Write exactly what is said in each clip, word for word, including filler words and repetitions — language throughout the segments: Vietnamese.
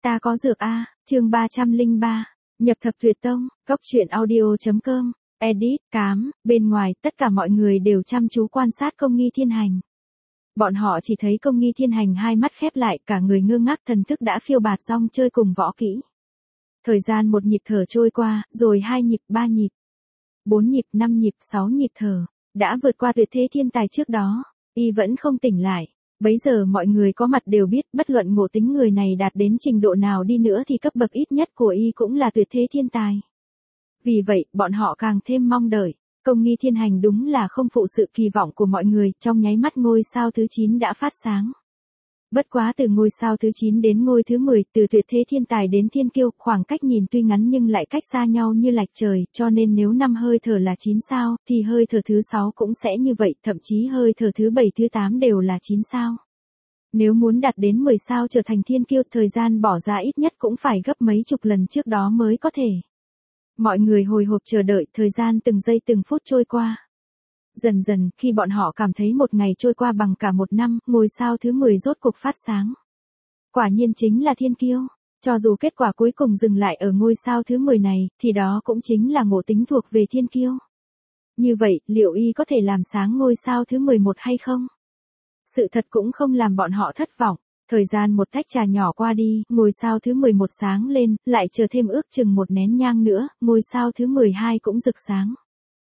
Ta có dược a, chương ba trăm lẻ ba, nhập thập tuyệt tông, góc truyện audio.com, edit, cám, bên ngoài, tất cả mọi người đều chăm chú quan sát Công Nghi Thiên Hành. Bọn họ chỉ thấy Công Nghi Thiên Hành hai mắt khép lại, cả người ngơ ngác, thần thức đã phiêu bạt rong chơi cùng võ kỹ. Thời gian một nhịp thở trôi qua, rồi hai nhịp, ba nhịp, bốn nhịp, năm nhịp, sáu nhịp thở, đã vượt qua tuyệt thế thiên tài trước đó, y vẫn không tỉnh lại. Bấy giờ mọi người có mặt đều biết, bất luận ngộ tính người này đạt đến trình độ nào đi nữa thì cấp bậc ít nhất của y cũng là tuyệt thế thiên tài. Vì vậy, bọn họ càng thêm mong đợi. Công Nghi Thiên Hành đúng là không phụ sự kỳ vọng của mọi người, trong nháy mắt ngôi sao thứ chín đã phát sáng. Bất quá từ ngôi sao thứ chín đến ngôi thứ mười, từ tuyệt thế thiên tài đến thiên kiêu, khoảng cách nhìn tuy ngắn nhưng lại cách xa nhau như lạch trời, cho nên nếu năm hơi thở là chín sao, thì hơi thở thứ sáu cũng sẽ như vậy, thậm chí hơi thở thứ bảy thứ tám đều là chín sao. Nếu muốn đạt đến mười sao trở thành thiên kiêu, thời gian bỏ ra ít nhất cũng phải gấp mấy chục lần trước đó mới có thể. Mọi người hồi hộp chờ đợi, thời gian từng giây từng phút trôi qua. Dần dần, khi bọn họ cảm thấy một ngày trôi qua bằng cả một năm, ngôi sao thứ mười rốt cuộc phát sáng. Quả nhiên chính là thiên kiêu. Cho dù kết quả cuối cùng dừng lại ở ngôi sao thứ mười này, thì đó cũng chính là ngộ tính thuộc về thiên kiêu. Như vậy, liệu y có thể làm sáng ngôi sao thứ mười một hay không? Sự thật cũng không làm bọn họ thất vọng. Thời gian một tách trà nhỏ qua đi, ngôi sao thứ mười một sáng lên, lại chờ thêm ước chừng một nén nhang nữa, ngôi sao thứ mười hai cũng rực sáng.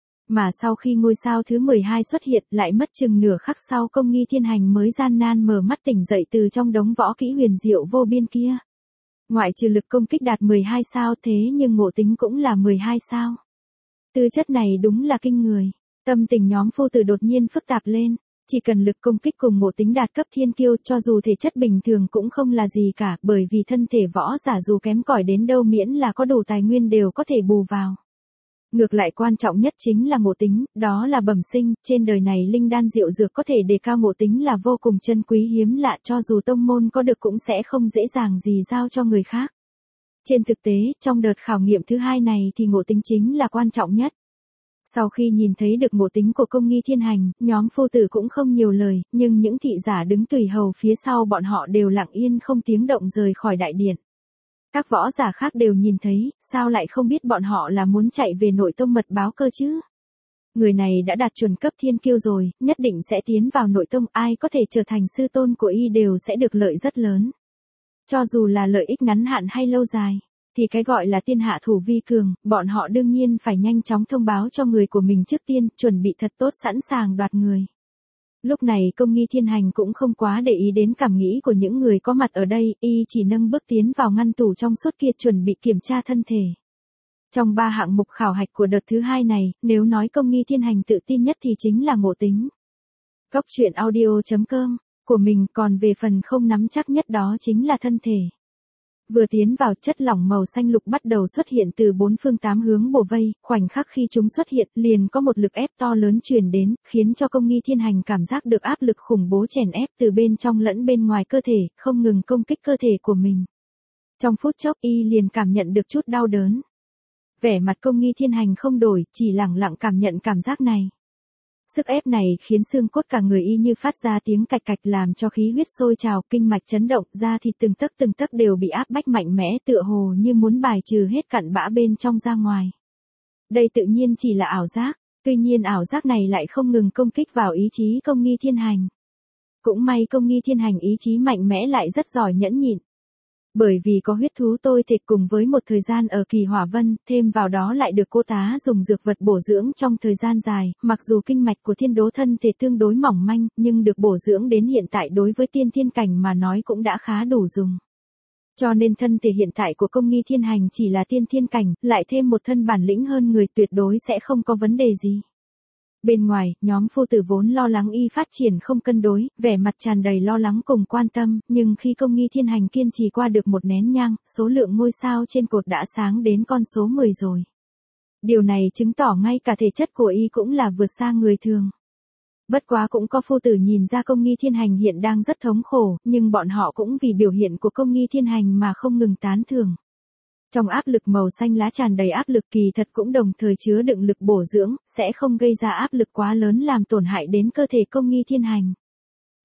Mà sau khi ngôi sao thứ mười hai xuất hiện, lại mất chừng nửa khắc sau Công Nghi Thiên Hành mới gian nan mở mắt tỉnh dậy từ trong đống võ kỹ huyền diệu vô biên kia. Ngoại trừ lực công kích đạt mười hai sao thế nhưng ngộ tính cũng là mười hai sao. Tư chất này đúng là kinh người. Tâm tình nhóm phu tử đột nhiên phức tạp lên. Chỉ cần lực công kích cùng ngộ tính đạt cấp thiên kiêu, cho dù thể chất bình thường cũng không là gì cả, bởi vì thân thể võ giả dù kém cỏi đến đâu miễn là có đủ tài nguyên đều có thể bù vào. Ngược lại quan trọng nhất chính là ngộ tính, đó là bẩm sinh, trên đời này linh đan diệu dược có thể đề cao ngộ tính là vô cùng chân quý hiếm lạ, cho dù tông môn có được cũng sẽ không dễ dàng gì giao cho người khác. Trên thực tế, trong đợt khảo nghiệm thứ hai này thì ngộ tính chính là quan trọng nhất. Sau khi nhìn thấy được ngộ tính của Công Nghi Thiên Hành, nhóm phu tử cũng không nhiều lời, nhưng những thị giả đứng tùy hầu phía sau bọn họ đều lặng yên không tiếng động rời khỏi đại điện. Các võ giả khác đều nhìn thấy, sao lại không biết bọn họ là muốn chạy về nội tông mật báo cơ chứ? Người này đã đạt chuẩn cấp thiên kiêu rồi, nhất định sẽ tiến vào nội tông, ai có thể trở thành sư tôn của y đều sẽ được lợi rất lớn. Cho dù là lợi ích ngắn hạn hay lâu dài, thì cái gọi là tiên hạ thủ vi cường, bọn họ đương nhiên phải nhanh chóng thông báo cho người của mình trước tiên, chuẩn bị thật tốt sẵn sàng đoạt người. Lúc này Công Nghi Thiên Hành cũng không quá để ý đến cảm nghĩ của những người có mặt ở đây, y chỉ nâng bước tiến vào ngăn tủ trong suốt kia chuẩn bị kiểm tra thân thể. Trong ba hạng mục khảo hạch của đợt thứ hai này, nếu nói Công Nghi Thiên Hành tự tin nhất thì chính là ngộ tính. Góc truyện audio.com, của mình, còn về phần không nắm chắc nhất đó chính là thân thể. Vừa tiến vào, chất lỏng màu xanh lục bắt đầu xuất hiện từ bốn phương tám hướng bổ vây, khoảnh khắc khi chúng xuất hiện, liền có một lực ép to lớn truyền đến, khiến cho Công Nghi Thiên Hành cảm giác được áp lực khủng bố chèn ép từ bên trong lẫn bên ngoài cơ thể, không ngừng công kích cơ thể của mình. Trong phút chốc y liền cảm nhận được chút đau đớn. Vẻ mặt Công Nghi Thiên Hành không đổi, chỉ lẳng lặng cảm nhận cảm giác này. Sức ép này khiến xương cốt cả người y như phát ra tiếng cạch cạch làm cho khí huyết sôi trào, kinh mạch chấn động, da thịt từng tấc từng tấc đều bị áp bách mạnh mẽ tựa hồ như muốn bài trừ hết cặn bã bên trong ra ngoài. Đây tự nhiên chỉ là ảo giác, tuy nhiên ảo giác này lại không ngừng công kích vào ý chí Công Nghi Thiên Hành. Cũng may Công Nghi Thiên Hành ý chí mạnh mẽ lại rất giỏi nhẫn nhịn. Bởi vì có huyết thú tôi thịt cùng với một thời gian ở Kỳ Hỏa Vân, thêm vào đó lại được cô tá dùng dược vật bổ dưỡng trong thời gian dài, mặc dù kinh mạch của Thiên Đố thân thể tương đối mỏng manh, nhưng được bổ dưỡng đến hiện tại đối với tiên thiên cảnh mà nói cũng đã khá đủ dùng. Cho nên thân thể hiện tại của Công Nghi Thiên Hành chỉ là tiên thiên cảnh, lại thêm một thân bản lĩnh hơn người tuyệt đối sẽ không có vấn đề gì. Bên ngoài, nhóm phu tử vốn lo lắng y phát triển không cân đối, vẻ mặt tràn đầy lo lắng cùng quan tâm, nhưng khi Công Nghi Thiên Hành kiên trì qua được một nén nhang, số lượng ngôi sao trên cột đã sáng đến con số mười rồi. Điều này chứng tỏ ngay cả thể chất của y cũng là vượt xa người thường. Bất quá cũng có phu tử nhìn ra Công Nghi Thiên Hành hiện đang rất thống khổ, nhưng bọn họ cũng vì biểu hiện của Công Nghi Thiên Hành mà không ngừng tán thưởng. Trong áp lực màu xanh lá tràn đầy áp lực kỳ thật cũng đồng thời chứa đựng lực bổ dưỡng, sẽ không gây ra áp lực quá lớn làm tổn hại đến cơ thể Công Nghi Thiên Hành.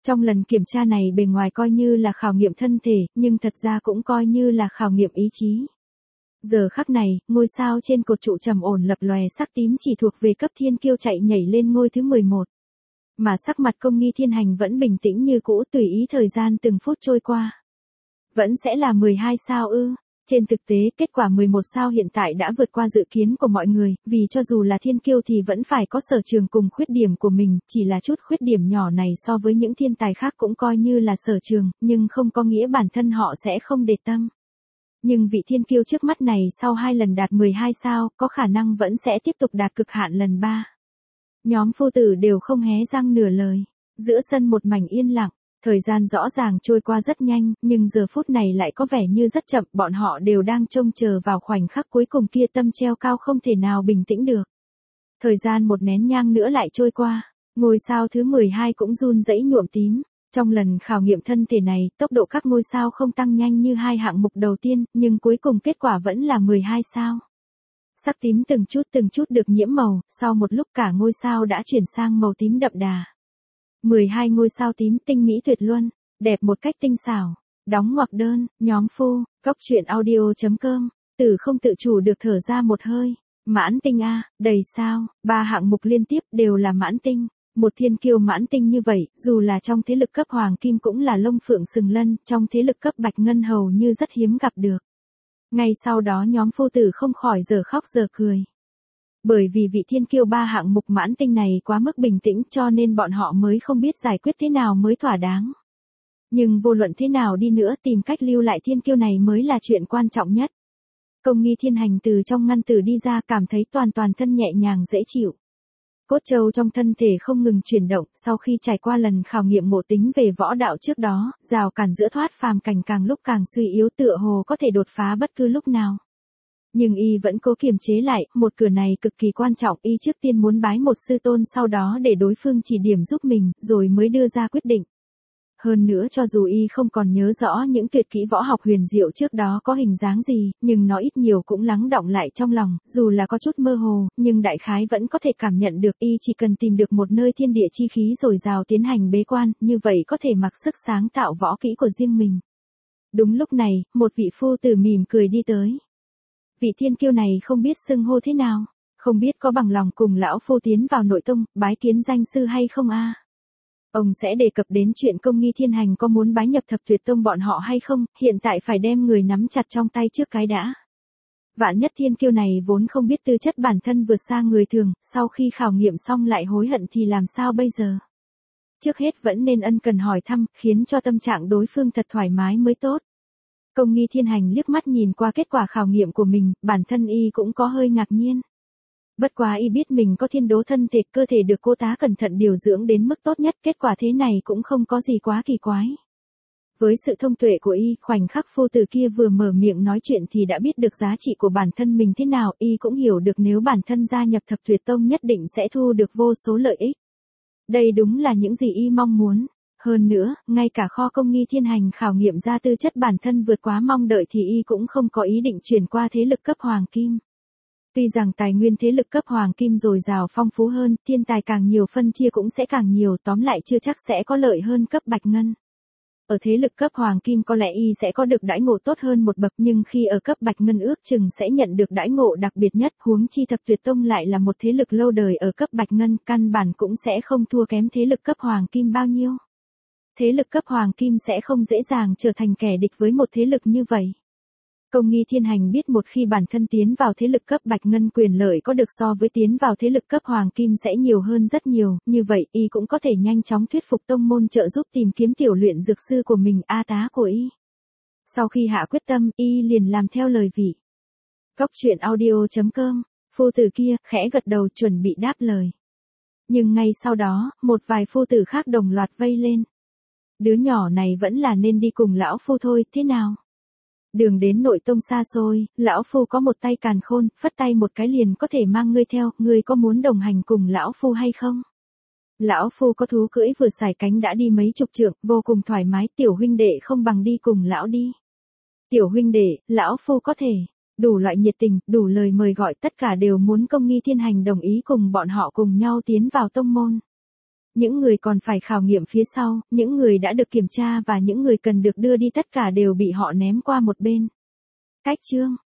Trong lần kiểm tra này bề ngoài coi như là khảo nghiệm thân thể, nhưng thật ra cũng coi như là khảo nghiệm ý chí. Giờ khắc này, ngôi sao trên cột trụ trầm ổn lập lòe sắc tím chỉ thuộc về cấp thiên kiêu chạy nhảy lên ngôi thứ mười một. Mà sắc mặt Công Nghi Thiên Hành vẫn bình tĩnh như cũ, tùy ý thời gian từng phút trôi qua. Vẫn sẽ là mười hai sao ư? Trên thực tế, kết quả mười một sao hiện tại đã vượt qua dự kiến của mọi người, vì cho dù là thiên kiêu thì vẫn phải có sở trường cùng khuyết điểm của mình, chỉ là chút khuyết điểm nhỏ này so với những thiên tài khác cũng coi như là sở trường, nhưng không có nghĩa bản thân họ sẽ không để tâm. Nhưng vị thiên kiêu trước mắt này sau hai lần đạt mười hai sao, có khả năng vẫn sẽ tiếp tục đạt cực hạn lần ba. Nhóm phu tử đều không hé răng nửa lời. Giữa sân một mảnh yên lặng, thời gian rõ ràng trôi qua rất nhanh, nhưng giờ phút này lại có vẻ như rất chậm, bọn họ đều đang trông chờ vào khoảnh khắc cuối cùng kia, tâm treo cao không thể nào bình tĩnh được. Thời gian một nén nhang nữa lại trôi qua, ngôi sao thứ mười hai cũng run rẩy nhuộm tím. Trong lần khảo nghiệm thân thể này, tốc độ các ngôi sao không tăng nhanh như hai hạng mục đầu tiên, nhưng cuối cùng kết quả vẫn là mười hai sao. Sắc tím từng chút từng chút được nhiễm màu, sau một lúc cả ngôi sao đã chuyển sang màu tím đậm đà. mười hai ngôi sao tím tinh mỹ tuyệt luân, đẹp một cách tinh xảo. Đóng ngoặc đơn, nhóm phu, góc truyện audio chấm com, Tử không tự chủ được thở ra một hơi. Mãn tinh a, đầy sao, ba hạng mục liên tiếp đều là mãn tinh. Một thiên kiêu mãn tinh như vậy, dù là trong thế lực cấp hoàng kim cũng là lông phượng sừng lân, trong thế lực cấp bạch ngân hầu như rất hiếm gặp được. Ngay sau đó nhóm phu tử không khỏi giờ khóc giờ cười. Bởi vì vị thiên kiêu ba hạng mục mãn tinh này quá mức bình tĩnh cho nên bọn họ mới không biết giải quyết thế nào mới thỏa đáng. Nhưng vô luận thế nào đi nữa, tìm cách lưu lại thiên kiêu này mới là chuyện quan trọng nhất. Công Nghi Thiên Hành từ trong ngăn tủ đi ra, cảm thấy toàn toàn thân nhẹ nhàng dễ chịu. Cốt châu trong thân thể không ngừng chuyển động, sau khi trải qua lần khảo nghiệm ngộ tính về võ đạo trước đó, rào cản giữa thoát phàm cảnh càng lúc càng suy yếu, tựa hồ có thể đột phá bất cứ lúc nào. Nhưng y vẫn cố kiềm chế lại, một cửa này cực kỳ quan trọng, y trước tiên muốn bái một sư tôn, sau đó để đối phương chỉ điểm giúp mình, rồi mới đưa ra quyết định. Hơn nữa cho dù y không còn nhớ rõ những tuyệt kỹ võ học huyền diệu trước đó có hình dáng gì, nhưng nó ít nhiều cũng lắng đọng lại trong lòng, dù là có chút mơ hồ, nhưng đại khái vẫn có thể cảm nhận được. Y chỉ cần tìm được một nơi thiên địa chi khí dồi dào tiến hành bế quan, như vậy có thể mặc sức sáng tạo võ kỹ của riêng mình. Đúng lúc này, một vị phu tử mỉm cười đi tới. Vị thiên kiêu này không biết xưng hô thế nào, không biết có bằng lòng cùng lão phu tiến vào nội tông, bái kiến danh sư hay không a? Ông sẽ đề cập đến chuyện Công Nghi Thiên Hành có muốn bái nhập Thập Tuyệt Tông bọn họ hay không, hiện tại phải đem người nắm chặt trong tay trước cái đã. Vạn nhất thiên kiêu này vốn không biết tư chất bản thân vượt xa người thường, sau khi khảo nghiệm xong lại hối hận thì làm sao bây giờ? Trước hết vẫn nên ân cần hỏi thăm, khiến cho tâm trạng đối phương thật thoải mái mới tốt. Công Nghi Thiên Hành liếc mắt nhìn qua kết quả khảo nghiệm của mình, bản thân y cũng có hơi ngạc nhiên. Bất quá y biết mình có thiên đố thân thể, cơ thể được cô tá cẩn thận điều dưỡng đến mức tốt nhất, kết quả thế này cũng không có gì quá kỳ quái. Với sự thông tuệ của y, khoảnh khắc phu tử kia vừa mở miệng nói chuyện thì đã biết được giá trị của bản thân mình thế nào, y cũng hiểu được nếu bản thân gia nhập Thập Tuyệt Tông nhất định sẽ thu được vô số lợi ích. Đây đúng là những gì y mong muốn. Hơn nữa, ngay cả kho Công Nghi Thiên Hành khảo nghiệm ra tư chất bản thân vượt quá mong đợi thì y cũng không có ý định chuyển qua thế lực cấp hoàng kim. Tuy rằng tài nguyên thế lực cấp hoàng kim dồi dào phong phú hơn, thiên tài càng nhiều phân chia cũng sẽ càng nhiều, tóm lại chưa chắc sẽ có lợi hơn cấp bạch ngân. Ở thế lực cấp hoàng kim có lẽ y sẽ có được đãi ngộ tốt hơn một bậc, nhưng khi ở cấp bạch ngân ước chừng sẽ nhận được đãi ngộ đặc biệt nhất, huống chi Thập Tuyệt Tông lại là một thế lực lâu đời ở cấp bạch ngân, căn bản cũng sẽ không thua kém thế lực cấp hoàng kim bao nhiêu. Thế lực cấp hoàng kim sẽ không dễ dàng trở thành kẻ địch với một thế lực như vậy. Công Nghi Thiên Hành biết một khi bản thân tiến vào thế lực cấp bạch ngân, quyền lợi có được so với tiến vào thế lực cấp hoàng kim sẽ nhiều hơn rất nhiều, như vậy y cũng có thể nhanh chóng thuyết phục tông môn trợ giúp tìm kiếm tiểu luyện dược sư của mình, a tá của y. Sau khi hạ quyết tâm, y liền làm theo lời vị. Góc truyện audio chấm com, phu tử kia khẽ gật đầu chuẩn bị đáp lời. Nhưng ngay sau đó, một vài phu tử khác đồng loạt vây lên. Đứa nhỏ này vẫn là nên đi cùng lão phu thôi, thế nào? Đường đến nội tông xa xôi, lão phu có một tay càn khôn, phất tay một cái liền có thể mang ngươi theo, ngươi có muốn đồng hành cùng lão phu hay không? Lão phu có thú cưỡi vừa xài cánh đã đi mấy chục trượng, vô cùng thoải mái, tiểu huynh đệ không bằng đi cùng lão đi. Tiểu huynh đệ, lão phu có thể. Đủ loại nhiệt tình, đủ lời mời gọi, tất cả đều muốn Công Nghi Thiên Hành đồng ý cùng bọn họ cùng nhau tiến vào tông môn. Những người còn phải khảo nghiệm phía sau, những người đã được kiểm tra và những người cần được đưa đi tất cả đều bị họ ném qua một bên. Cách chương